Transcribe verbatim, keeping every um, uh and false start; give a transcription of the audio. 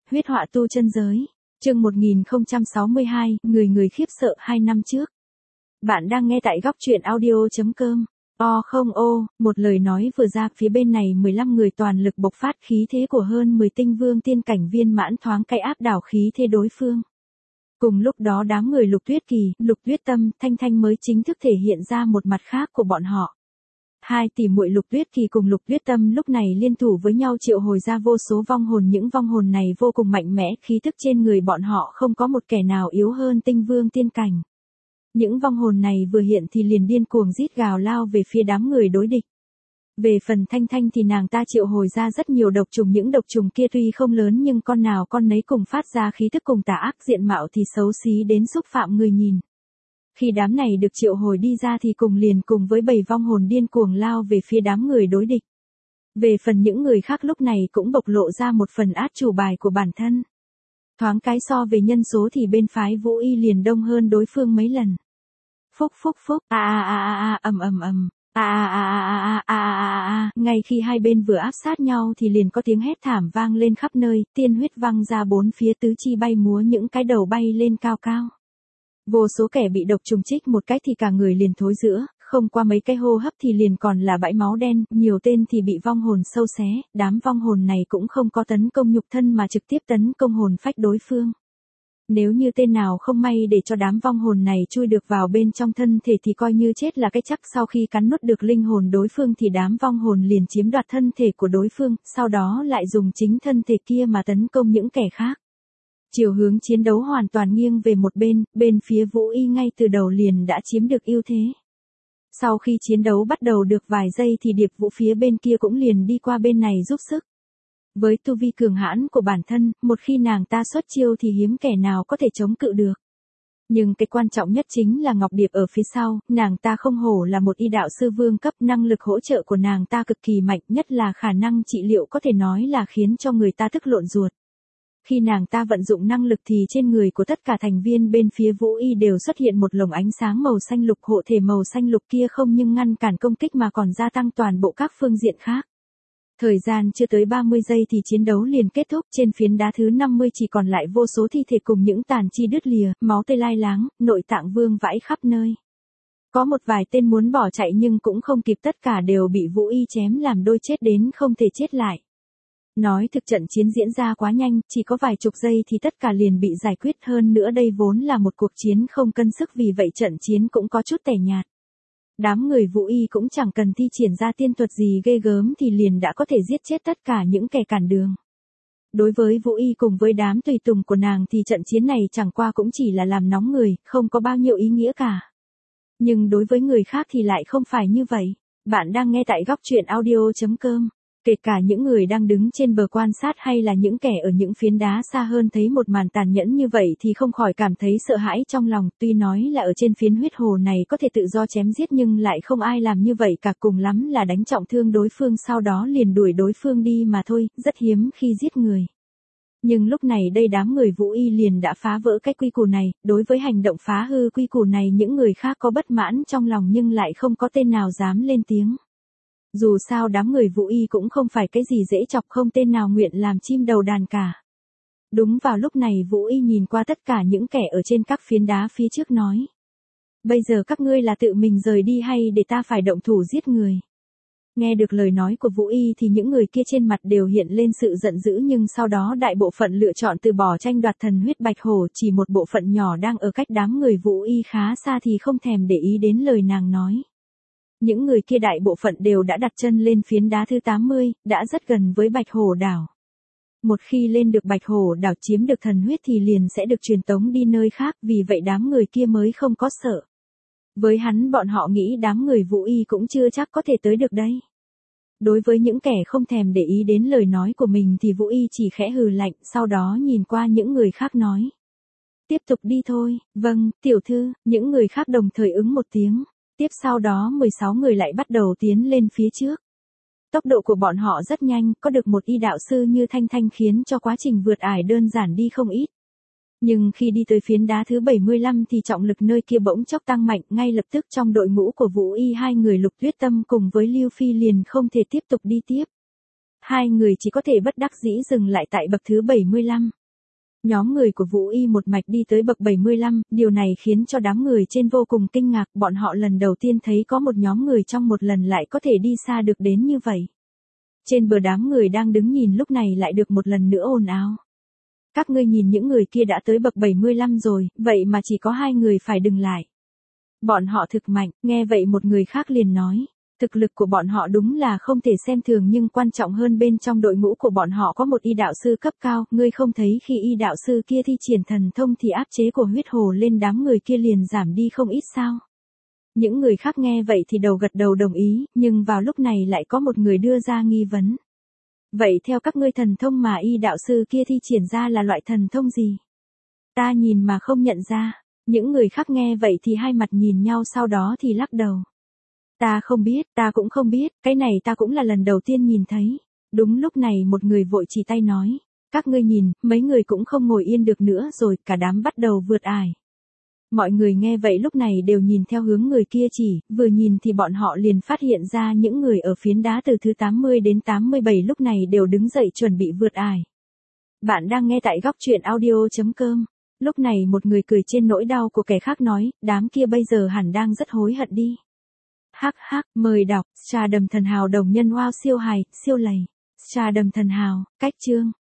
Huyết họa tu chân giới. Chương một nghìn không trăm sáu mươi hai, người người khiếp sợ hai năm trước. Bạn đang nghe tại góc truyện audio chấm com. O không ô, một lời nói vừa ra, phía bên này mười lăm người toàn lực bộc phát khí thế của hơn mười tinh vương tiên cảnh viên mãn thoáng cái áp đảo khí thế đối phương. Cùng lúc đó đám người Lục Tuyết Kỳ, Lục Tuyết Tâm, Thanh Thanh mới chính thức thể hiện ra một mặt khác của bọn họ. Hai tỷ muội Lục Tuyết Kỳ cùng Lục Tuyết Tâm lúc này liên thủ với nhau triệu hồi ra vô số vong hồn, những vong hồn này vô cùng mạnh mẽ, khí tức trên người bọn họ không có một kẻ nào yếu hơn tinh vương tiên cảnh. Những vong hồn này vừa hiện thì liền điên cuồng rít gào lao về phía đám người đối địch. Về phần Thanh Thanh thì nàng ta triệu hồi ra rất nhiều độc trùng, những độc trùng kia tuy không lớn nhưng con nào con nấy cùng phát ra khí tức cùng tà ác, diện mạo thì xấu xí đến xúc phạm người nhìn. Khi đám này được triệu hồi đi ra thì cùng liền cùng với bầy vong hồn điên cuồng lao về phía đám người đối địch. Về phần những người khác lúc này cũng bộc lộ ra một phần át chủ bài của bản thân. Thoáng cái so về nhân số thì bên phái Vũ Y liền đông hơn đối phương mấy lần. Phúc phúc phúc, a a a a a, ầm ầm ầm, a a a a a a a a, ngay khi hai bên vừa áp sát nhau thì liền có tiếng hét thảm vang lên khắp nơi, tiên huyết văng ra bốn phía, tứ chi bay múa, những cái đầu bay lên cao cao. Vô số kẻ bị độc trùng chích một cái thì cả người liền thối rữa, không qua mấy cái hô hấp thì liền còn là bãi máu đen, nhiều tên thì bị vong hồn sâu xé, đám vong hồn này cũng không có tấn công nhục thân mà trực tiếp tấn công hồn phách đối phương. Nếu như tên nào không may để cho đám vong hồn này chui được vào bên trong thân thể thì coi như chết là cái chắc, sau khi cắn nuốt được linh hồn đối phương thì đám vong hồn liền chiếm đoạt thân thể của đối phương, sau đó lại dùng chính thân thể kia mà tấn công những kẻ khác. Chiều hướng chiến đấu hoàn toàn nghiêng về một bên, bên phía Vũ Y ngay từ đầu liền đã chiếm được ưu thế. Sau khi chiến đấu bắt đầu được vài giây thì Điệp Vũ phía bên kia cũng liền đi qua bên này giúp sức. Với tu vi cường hãn của bản thân, một khi nàng ta xuất chiêu thì hiếm kẻ nào có thể chống cự được. Nhưng cái quan trọng nhất chính là Ngọc Điệp ở phía sau, nàng ta không hổ là một y đạo sư vương cấp, năng lực hỗ trợ của nàng ta cực kỳ mạnh, nhất là khả năng trị liệu có thể nói là khiến cho người ta tức lộn ruột. Khi nàng ta vận dụng năng lực thì trên người của tất cả thành viên bên phía Vũ Y đều xuất hiện một lồng ánh sáng màu xanh lục, hộ thể màu xanh lục kia không nhưng ngăn cản công kích mà còn gia tăng toàn bộ các phương diện khác. Thời gian chưa tới ba mươi giây thì chiến đấu liền kết thúc, trên phiến đá thứ năm mươi chỉ còn lại vô số thi thể cùng những tàn chi đứt lìa, máu tươi lai láng, nội tạng vương vãi khắp nơi. Có một vài tên muốn bỏ chạy nhưng cũng không kịp, tất cả đều bị Vũ Y chém làm đôi, chết đến không thể chết lại. Nói thực trận chiến diễn ra quá nhanh, chỉ có vài chục giây thì tất cả liền bị giải quyết, hơn nữa đây vốn là một cuộc chiến không cân sức, vì vậy trận chiến cũng có chút tẻ nhạt. Đám người Vũ Y cũng chẳng cần thi triển ra tiên thuật gì ghê gớm thì liền đã có thể giết chết tất cả những kẻ cản đường. Đối với Vũ Y cùng với đám tùy tùng của nàng thì trận chiến này chẳng qua cũng chỉ là làm nóng người, không có bao nhiêu ý nghĩa cả. Nhưng đối với người khác thì lại không phải như vậy. Bạn đang nghe tại góc truyện audio chấm com. Kể cả những người đang đứng trên bờ quan sát hay là những kẻ ở những phiến đá xa hơn thấy một màn tàn nhẫn như vậy thì không khỏi cảm thấy sợ hãi trong lòng, tuy nói là ở trên phiến huyết hồ này có thể tự do chém giết nhưng lại không ai làm như vậy cả, cùng lắm là đánh trọng thương đối phương sau đó liền đuổi đối phương đi mà thôi, rất hiếm khi giết người. Nhưng lúc này đây đám người Vũ Y liền đã phá vỡ cái quy củ này, đối với hành động phá hư quy củ này những người khác có bất mãn trong lòng nhưng lại không có tên nào dám lên tiếng. Dù sao đám người Vũ Y cũng không phải cái gì dễ chọc, không tên nào nguyện làm chim đầu đàn cả. Đúng vào lúc này Vũ Y nhìn qua tất cả những kẻ ở trên các phiến đá phía trước nói. Bây giờ các ngươi là tự mình rời đi hay để ta phải động thủ giết người? Nghe được lời nói của Vũ Y thì những người kia trên mặt đều hiện lên sự giận dữ, nhưng sau đó đại bộ phận lựa chọn từ bỏ tranh đoạt thần huyết bạch hổ, chỉ một bộ phận nhỏ đang ở cách đám người Vũ Y khá xa thì không thèm để ý đến lời nàng nói. Những người kia đại bộ phận đều đã đặt chân lên phiến đá thứ tám mươi, đã rất gần với Bạch Hổ đảo. Một khi lên được Bạch Hổ đảo chiếm được thần huyết thì liền sẽ được truyền tống đi nơi khác, vì vậy đám người kia mới không có sợ. Với hắn bọn họ nghĩ đám người Vũ Y cũng chưa chắc có thể tới được đây. Đối với những kẻ không thèm để ý đến lời nói của mình thì Vũ Y chỉ khẽ hừ lạnh, sau đó nhìn qua những người khác nói. Tiếp tục đi thôi, vâng, tiểu thư, những người khác đồng thời ứng một tiếng. Tiếp sau đó mười sáu người lại bắt đầu tiến lên phía trước. Tốc độ của bọn họ rất nhanh, có được một y đạo sư như Thanh Thanh khiến cho quá trình vượt ải đơn giản đi không ít. Nhưng khi đi tới phiến đá thứ bảy mươi lăm thì trọng lực nơi kia bỗng chốc tăng mạnh, ngay lập tức trong đội ngũ của Vũ Y hai người Lục Tuyết Tâm cùng với Lưu Phi liền không thể tiếp tục đi tiếp. Hai người chỉ có thể bất đắc dĩ dừng lại tại bậc thứ bảy mươi lăm. Nhóm người của Vũ Y một mạch đi tới bậc bảy mươi lăm, điều này khiến cho đám người trên vô cùng kinh ngạc, bọn họ lần đầu tiên thấy có một nhóm người trong một lần lại có thể đi xa được đến như vậy. Trên bờ đám người đang đứng nhìn lúc này lại được một lần nữa ồn ào. Các ngươi nhìn những người kia đã tới bậc bảy mươi lăm rồi, vậy mà chỉ có hai người phải dừng lại. Bọn họ thực mạnh, nghe vậy một người khác liền nói. Thực lực của bọn họ đúng là không thể xem thường nhưng quan trọng hơn bên trong đội ngũ của bọn họ có một y đạo sư cấp cao, ngươi không thấy khi y đạo sư kia thi triển thần thông thì áp chế của huyết hồ lên đám người kia liền giảm đi không ít sao? Những người khác nghe vậy thì đầu gật đầu đồng ý, nhưng vào lúc này lại có một người đưa ra nghi vấn. Vậy theo các ngươi thần thông mà y đạo sư kia thi triển ra là loại thần thông gì? Ta nhìn mà không nhận ra, những người khác nghe vậy thì hai mặt nhìn nhau sau đó thì lắc đầu. Ta không biết, ta cũng không biết, cái này ta cũng là lần đầu tiên nhìn thấy. Đúng lúc này một người vội chỉ tay nói. Các ngươi nhìn, mấy người cũng không ngồi yên được nữa rồi, cả đám bắt đầu vượt ải. Mọi người nghe vậy lúc này đều nhìn theo hướng người kia chỉ, vừa nhìn thì bọn họ liền phát hiện ra những người ở phiến đá từ thứ tám mươi đến tám mươi bảy lúc này đều đứng dậy chuẩn bị vượt ải. Bạn đang nghe tại góc truyện audio chấm com. Lúc này một người cười trên nỗi đau của kẻ khác nói, đám kia bây giờ hẳn đang rất hối hận đi. Hắc hắc, mời đọc, Trà Đầm Thần Hào đồng nhân wow siêu hài, siêu lầy. Trà Đầm Thần Hào, cách chương.